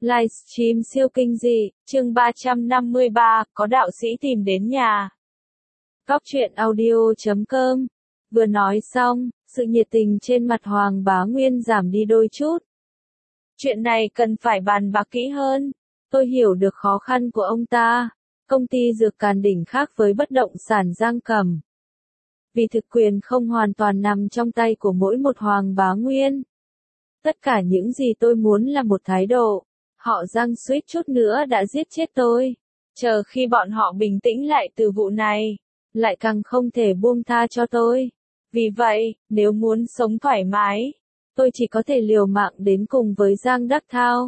Livestream siêu kinh dị, chương 353, có đạo sĩ tìm đến nhà. Góc truyện audio.com. Vừa nói xong, sự nhiệt tình trên mặt Hoàng Bá Nguyên giảm đi đôi chút. Chuyện này cần phải bàn bạc kỹ hơn. Tôi hiểu được khó khăn của ông ta. Công ty dược Càn Đỉnh khác với bất động sản Giang Cẩm. Vì thực quyền không hoàn toàn nằm trong tay của mỗi một Hoàng Bá Nguyên. Tất cả những gì tôi muốn là một thái độ. Họ Giang suýt chút nữa đã giết chết tôi. Chờ khi bọn họ bình tĩnh lại từ vụ này, lại càng không thể buông tha cho tôi. Vì vậy, nếu muốn sống thoải mái, tôi chỉ có thể liều mạng đến cùng với Giang Đắc Thao.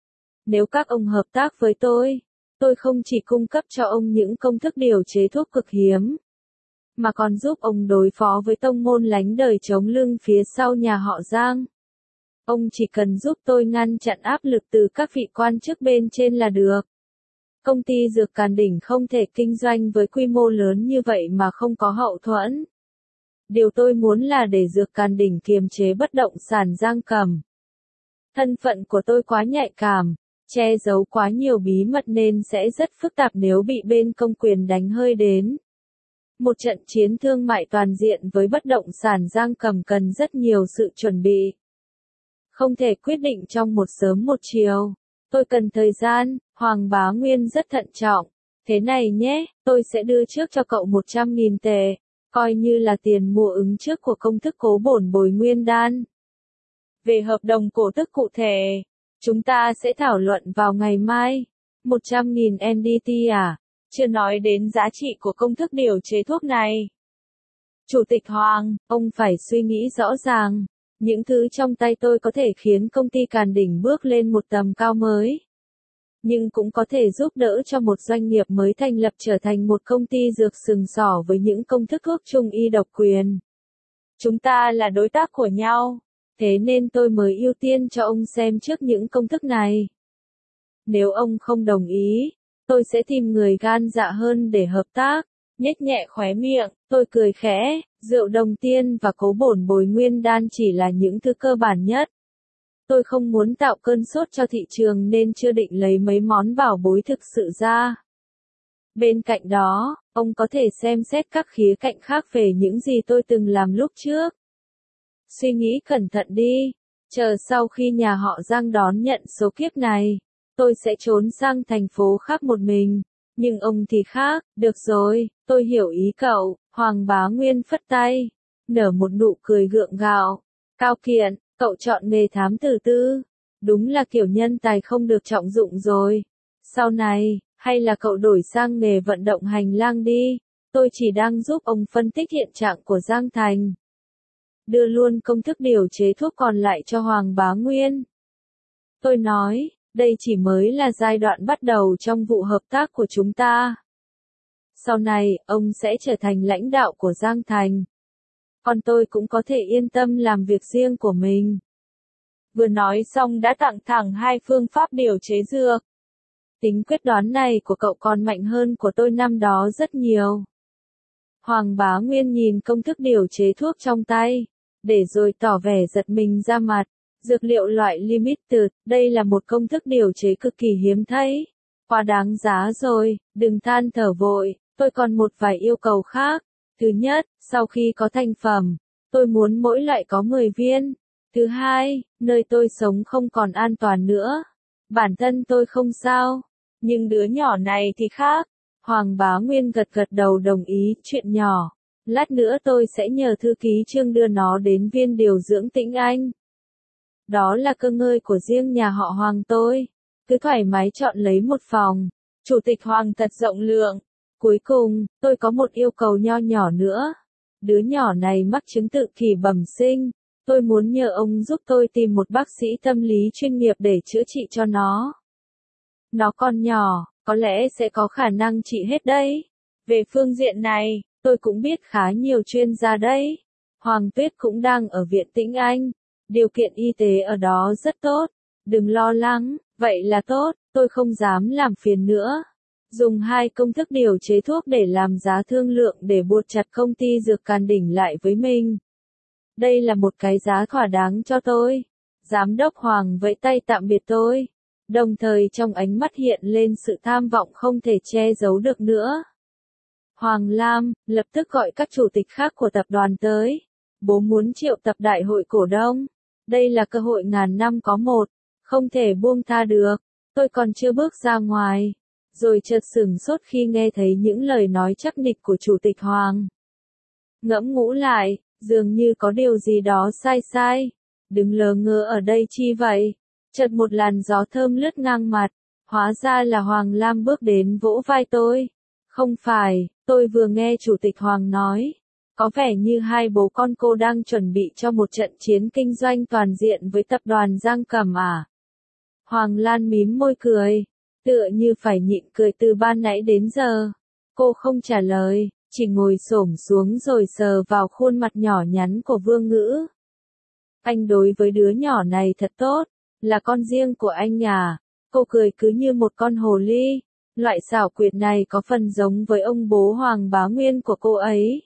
Nếu các ông hợp tác với tôi không chỉ cung cấp cho ông những công thức điều chế thuốc cực hiếm, mà còn giúp ông đối phó với tông môn lánh đời chống lưng phía sau nhà họ Giang. Ông chỉ cần giúp tôi ngăn chặn áp lực từ các vị quan chức bên trên là được. Công ty dược Càn Đỉnh không thể kinh doanh với quy mô lớn như vậy mà không có hậu thuẫn. Điều tôi muốn là để dược Càn Đỉnh kiềm chế bất động sản Giang Cẩm. Thân phận của tôi quá nhạy cảm, che giấu quá nhiều bí mật nên sẽ rất phức tạp nếu bị bên công quyền đánh hơi đến. Một trận chiến thương mại toàn diện với bất động sản Giang Cẩm cần rất nhiều sự chuẩn bị. Không thể quyết định trong một sớm một chiều. Tôi cần thời gian. Hoàng Bá Nguyên rất thận trọng. Thế này nhé, tôi sẽ đưa trước cho cậu 100.000 tệ, coi như là tiền mua ứng trước của công thức cố bổn bồi nguyên đan. Về hợp đồng cổ tức cụ thể, chúng ta sẽ thảo luận vào ngày mai. 100.000 NDT à? Chưa nói đến giá trị của công thức điều chế thuốc này. Chủ tịch Hoàng, ông phải suy nghĩ rõ ràng. Những thứ trong tay tôi có thể khiến công ty Càn Đỉnh bước lên một tầm cao mới. Nhưng cũng có thể giúp đỡ cho một doanh nghiệp mới thành lập trở thành một công ty dược sừng sỏ với những công thức thuốc trung y độc quyền. Chúng ta là đối tác của nhau, thế nên tôi mới ưu tiên cho ông xem trước những công thức này. Nếu ông không đồng ý, tôi sẽ tìm người gan dạ hơn để hợp tác. Nhếch nhẹ khóe miệng, tôi cười khẽ, rượu đồng tiên và cố bổn bồi nguyên đan chỉ là những thứ cơ bản nhất. Tôi không muốn tạo cơn sốt cho thị trường nên chưa định lấy mấy món bảo bối thực sự ra. Bên cạnh đó, ông có thể xem xét các khía cạnh khác về những gì tôi từng làm lúc trước. Suy nghĩ cẩn thận đi, chờ sau khi nhà họ Giang đón nhận số kiếp này, tôi sẽ trốn sang thành phố khác một mình. Nhưng ông thì khác, được rồi, tôi hiểu ý cậu. Hoàng Bá Nguyên phất tay, nở một nụ cười gượng gạo. Cao Kiện, cậu chọn nghề thám tử tư. Đúng là kiểu nhân tài không được trọng dụng rồi. Sau này, hay là cậu đổi sang nghề vận động hành lang đi. Tôi chỉ đang giúp ông phân tích hiện trạng của Giang Thành. Đưa luôn công thức điều chế thuốc còn lại cho Hoàng Bá Nguyên. Tôi nói, đây chỉ mới là giai đoạn bắt đầu trong vụ hợp tác của chúng ta. Sau này, ông sẽ trở thành lãnh đạo của Giang Thành. Còn tôi cũng có thể yên tâm làm việc riêng của mình. Vừa nói xong đã tặng thẳng hai phương pháp điều chế dược. Tính quyết đoán này của cậu còn mạnh hơn của tôi năm đó rất nhiều. Hoàng Bá Nguyên nhìn công thức điều chế thuốc trong tay, để rồi tỏ vẻ giật mình ra mặt. Dược liệu loại limited, đây là một công thức điều chế cực kỳ hiếm thấy. Quá đáng giá rồi, đừng than thở vội, tôi còn một vài yêu cầu khác. Thứ nhất, sau khi có thành phẩm, tôi muốn mỗi loại có 10 viên. Thứ hai, nơi tôi sống không còn an toàn nữa. Bản thân tôi không sao, nhưng đứa nhỏ này thì khác. Hoàng Bá Nguyên gật gật đầu đồng ý, chuyện nhỏ. Lát nữa tôi sẽ nhờ thư ký Trương đưa nó đến viên điều dưỡng Tĩnh Anh. Đó là cơ ngơi của riêng nhà họ Hoàng tôi. Cứ thoải mái chọn lấy một phòng. Chủ tịch Hoàng thật rộng lượng. Cuối cùng, tôi có một yêu cầu nho nhỏ nữa. Đứa nhỏ này mắc chứng tự kỷ bẩm sinh. Tôi muốn nhờ ông giúp tôi tìm một bác sĩ tâm lý chuyên nghiệp để chữa trị cho nó. Nó còn nhỏ, có lẽ sẽ có khả năng trị hết đấy. Về phương diện này, tôi cũng biết khá nhiều chuyên gia đấy. Hoàng Tuyết cũng đang ở viện Tĩnh Anh. Điều kiện y tế ở đó rất tốt. Đừng lo lắng, vậy là tốt, tôi không dám làm phiền nữa. Dùng hai công thức điều chế thuốc để làm giá thương lượng để buộc chặt công ty dược Càn Đỉnh lại với mình. Đây là một cái giá thỏa đáng cho tôi. Giám đốc Hoàng vẫy tay tạm biệt tôi. đồng thời trong ánh mắt hiện lên sự tham vọng không thể che giấu được nữa. Hoàng Lam, lập tức gọi các chủ tịch khác của tập đoàn tới. Bố muốn triệu tập đại hội cổ đông. Đây là cơ hội ngàn năm có một, không thể buông tha được. Tôi còn chưa bước ra ngoài, rồi chợt sửng sốt khi nghe thấy những lời nói chắc nịch của chủ tịch Hoàng. Ngẫm ngũ lại, dường như có điều gì đó sai sai. Đừng lờ ngơ ở đây chi vậy? Chợt một làn gió thơm lướt ngang mặt, hóa ra là Hoàng Lam bước đến vỗ vai tôi. Không phải, tôi vừa nghe chủ tịch Hoàng nói. Có vẻ như hai bố con cô đang chuẩn bị cho một trận chiến kinh doanh toàn diện với tập đoàn Giang Cẩm à? Hoàng Lan mím môi cười, tựa như phải nhịn cười từ ban nãy đến giờ. Cô không trả lời, chỉ ngồi xổm xuống rồi sờ vào khuôn mặt nhỏ nhắn của Vương Ngữ. Anh đối với đứa nhỏ này thật tốt, là con riêng của anh à? Cô cười cứ như một con hồ ly. Loại xảo quyệt này có phần giống với ông bố Hoàng Bá Nguyên của cô ấy.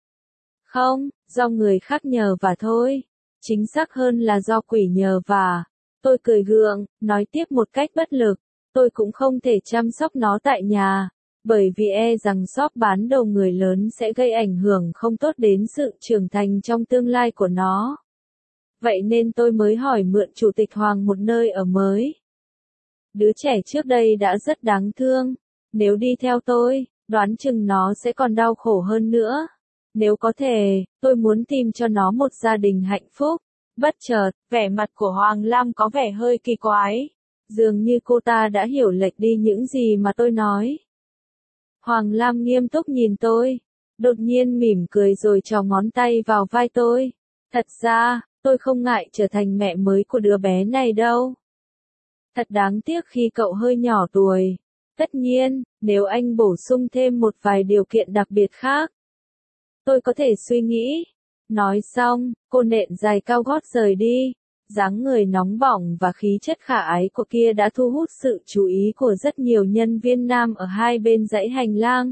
Không, do người khác nhờ vả thôi. Chính xác hơn là do quỷ nhờ vả. Tôi cười gượng, nói tiếp một cách bất lực. Tôi cũng không thể chăm sóc nó tại nhà, bởi vì e rằng shop bán đồ người lớn sẽ gây ảnh hưởng không tốt đến sự trưởng thành trong tương lai của nó. Vậy nên tôi mới hỏi mượn chủ tịch Hoàng một nơi ở mới. Đứa trẻ trước đây đã rất đáng thương. Nếu đi theo tôi, đoán chừng nó sẽ còn đau khổ hơn nữa. Nếu có thể, tôi muốn tìm cho nó một gia đình hạnh phúc. Bất chợt, vẻ mặt của Hoàng Lam có vẻ hơi kỳ quái. Dường như cô ta đã hiểu lệch đi những gì mà tôi nói. Hoàng Lam nghiêm túc nhìn tôi, đột nhiên mỉm cười rồi trò ngón tay vào vai tôi. Thật ra, tôi không ngại trở thành mẹ mới của đứa bé này đâu. Thật đáng tiếc khi cậu hơi nhỏ tuổi. Tất nhiên, nếu anh bổ sung thêm một vài điều kiện đặc biệt khác, tôi có thể suy nghĩ. Nói xong, cô nện giày cao gót rời đi. Dáng người nóng bỏng và khí chất khả ái của kia đã thu hút sự chú ý của rất nhiều nhân viên nam ở hai bên dãy hành lang.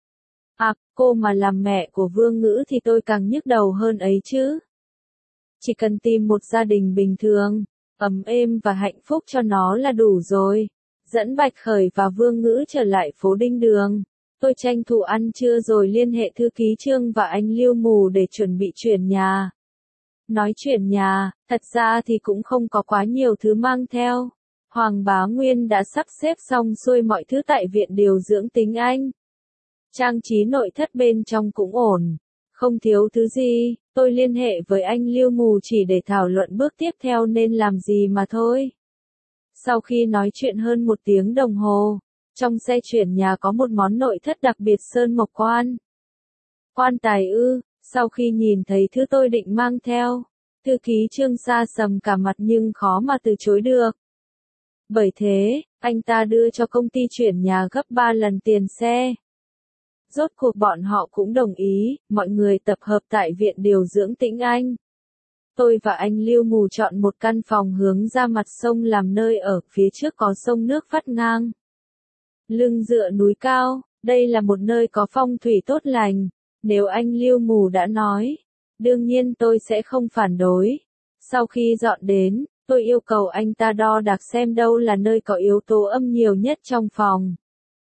À, cô mà làm mẹ của Vương Ngữ thì tôi càng nhức đầu hơn ấy chứ. Chỉ cần tìm một gia đình bình thường, ấm êm và hạnh phúc cho nó là đủ rồi. Dẫn Bạch Khởi và Vương Ngữ trở lại phố Đinh Đường. Tôi tranh thủ ăn trưa rồi liên hệ thư ký Trương và anh Lưu Mù để chuẩn bị chuyển nhà. Nói chuyển nhà, thật ra thì cũng không có quá nhiều thứ mang theo. Hoàng Bá Nguyên đã sắp xếp xong xuôi mọi thứ tại viện điều dưỡng Tính Anh. Trang trí nội thất bên trong cũng ổn, không thiếu thứ gì. Tôi liên hệ với anh Lưu Mù chỉ để thảo luận bước tiếp theo nên làm gì mà thôi. Sau khi nói chuyện hơn 1 tiếng đồng hồ, trong xe chuyển nhà có một món nội thất đặc biệt sơn mộc quan. Quan tài ư? Sau khi nhìn thấy thứ tôi định mang theo, thư ký Trương sa sầm cả mặt nhưng khó mà từ chối được. Bởi thế, anh ta đưa cho công ty chuyển nhà gấp 3 lần tiền xe. Rốt cuộc bọn họ cũng đồng ý, mọi người tập hợp tại viện điều dưỡng Tĩnh Anh. Tôi và anh Lưu Mù chọn một căn phòng hướng ra mặt sông làm nơi ở, phía trước có sông nước vắt ngang. Lưng dựa núi cao, đây là một nơi có phong thủy tốt lành. Nếu anh Lưu Mù đã nói, đương nhiên tôi sẽ không phản đối. Sau khi dọn đến, tôi yêu cầu anh ta đo đạc xem đâu là nơi có yếu tố âm nhiều nhất trong phòng,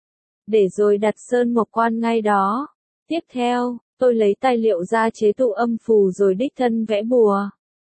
để rồi đặt sơn mộc quan ngay đó. Tiếp theo, tôi lấy tài liệu ra chế tụ âm phù rồi đích thân vẽ bùa.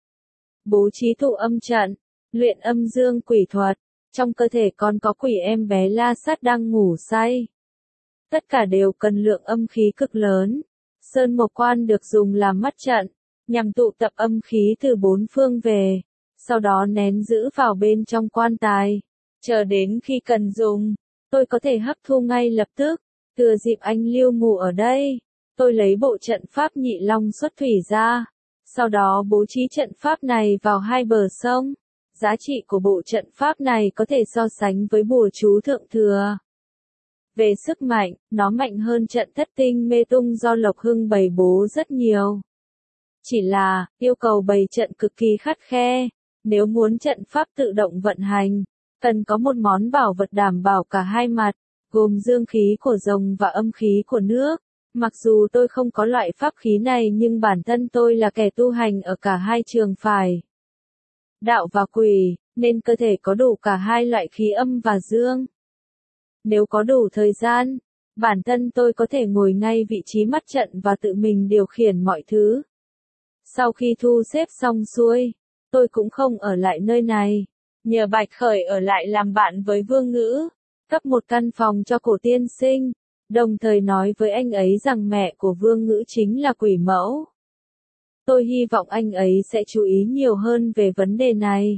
Bố trí tụ âm trận, luyện âm dương quỷ thuật. Trong cơ thể còn có quỷ em bé La Sát đang ngủ say. Tất cả đều cần lượng âm khí cực lớn. Sơn mộc quan được dùng làm mắt trận, nhằm tụ tập âm khí từ 4 phương về, sau đó nén giữ vào bên trong quan tài, chờ đến khi cần dùng, tôi có thể hấp thu ngay lập tức. Thừa dịp anh Lưu Mù ở đây, tôi lấy bộ trận pháp Nhị Long xuất thủy ra, sau đó bố trí trận pháp này vào hai bờ sông. Giá trị của bộ trận pháp này có thể so sánh với bùa chú thượng thừa. Về sức mạnh, nó mạnh hơn trận thất tinh mê tung do Lộc Hưng bày bố rất nhiều. Chỉ là, yêu cầu bày trận cực kỳ khắt khe. Nếu muốn trận pháp tự động vận hành, cần có một món bảo vật đảm bảo cả hai mặt, gồm dương khí của rồng và âm khí của nước. Mặc dù tôi không có loại pháp khí này nhưng bản thân tôi là kẻ tu hành ở cả hai trường phái đạo và quỷ, nên cơ thể có đủ cả hai loại khí âm và dương. Nếu có đủ thời gian, bản thân tôi có thể ngồi ngay vị trí mắt trận và tự mình điều khiển mọi thứ. Sau khi thu xếp xong xuôi, tôi cũng không ở lại nơi này. Nhờ Bạch Khởi ở lại làm bạn với Vương Ngữ, cấp một căn phòng cho cổ tiên sinh, đồng thời nói với anh ấy rằng mẹ của Vương Ngữ chính là quỷ mẫu. Tôi hy vọng anh ấy sẽ chú ý nhiều hơn về vấn đề này.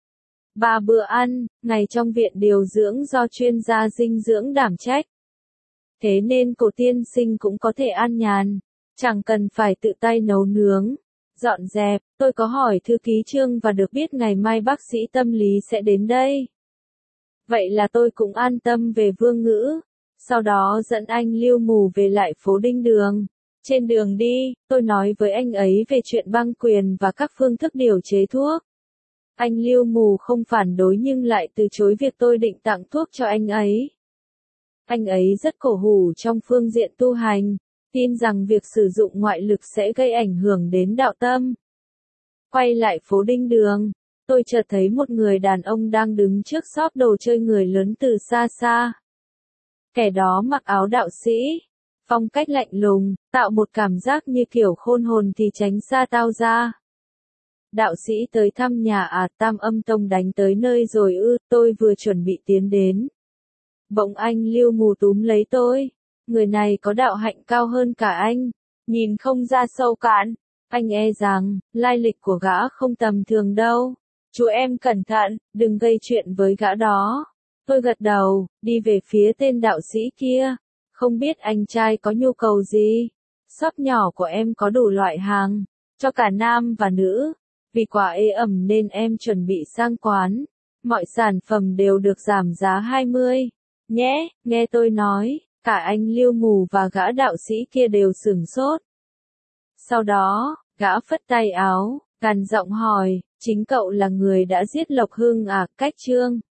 3 bữa ăn, ngày trong viện điều dưỡng do chuyên gia dinh dưỡng đảm trách. Thế nên cổ tiên sinh cũng có thể an nhàn, chẳng cần phải tự tay nấu nướng, dọn dẹp. Tôi có hỏi thư ký Trương và được biết ngày mai bác sĩ tâm lý sẽ đến đây. Vậy là tôi cũng an tâm về Vương Ngữ. Sau đó dẫn anh Lưu Mù về lại phố Đinh Đường. Trên đường đi, tôi nói với anh ấy về chuyện băng quyền và các phương thức điều chế thuốc. Anh Lưu Mù không phản đối nhưng lại từ chối việc tôi định tặng thuốc cho anh ấy. Anh ấy rất cổ hủ trong phương diện tu hành, tin rằng việc sử dụng ngoại lực sẽ gây ảnh hưởng đến đạo tâm. Quay lại phố Đinh Đường, tôi chợt thấy một người đàn ông đang đứng trước shop đồ chơi người lớn từ xa xa. Kẻ đó mặc áo đạo sĩ, phong cách lạnh lùng, tạo một cảm giác như kiểu khôn hồn thì tránh xa tao ra. Đạo sĩ tới thăm nhà à, Tam Âm Tông đánh tới nơi rồi ư? Tôi vừa chuẩn bị tiến đến. Bỗng anh Lưu Mù túm lấy tôi. Người này có đạo hạnh cao hơn cả anh, nhìn không ra sâu cạn. Anh e rằng, lai lịch của gã không tầm thường đâu. Chú em cẩn thận, đừng gây chuyện với gã đó. Tôi gật đầu, đi về phía tên đạo sĩ kia. Không biết anh trai có nhu cầu gì? Shop nhỏ của em có đủ loại hàng, cho cả nam và nữ. Vì quá ế ẩm nên em chuẩn bị sang quán. Mọi sản phẩm đều được giảm giá 20. Nhé, nghe tôi nói, cả anh Lưu Mù và gã đạo sĩ kia đều sửng sốt. Sau đó, gã phất tay áo, gằn giọng hỏi, chính cậu là người đã giết Lộc Hưng à? Cách Trương